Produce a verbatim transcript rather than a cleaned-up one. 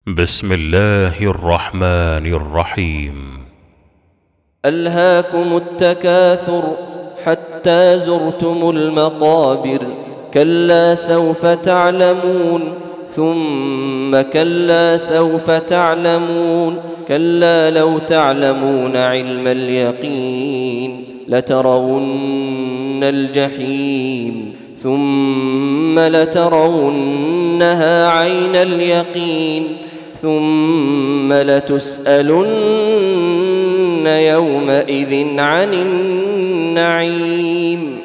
بسم الله الرحمن الرحيم. ألهاكم التكاثر حتى زرتم المقابر، كلا سوف تعلمون ثم كلا سوف تعلمون، كلا لو تعلمون علم اليقين لترون الجحيم ثم لترونها عين اليقين ثم لتسألن يومئذ عن النعيم.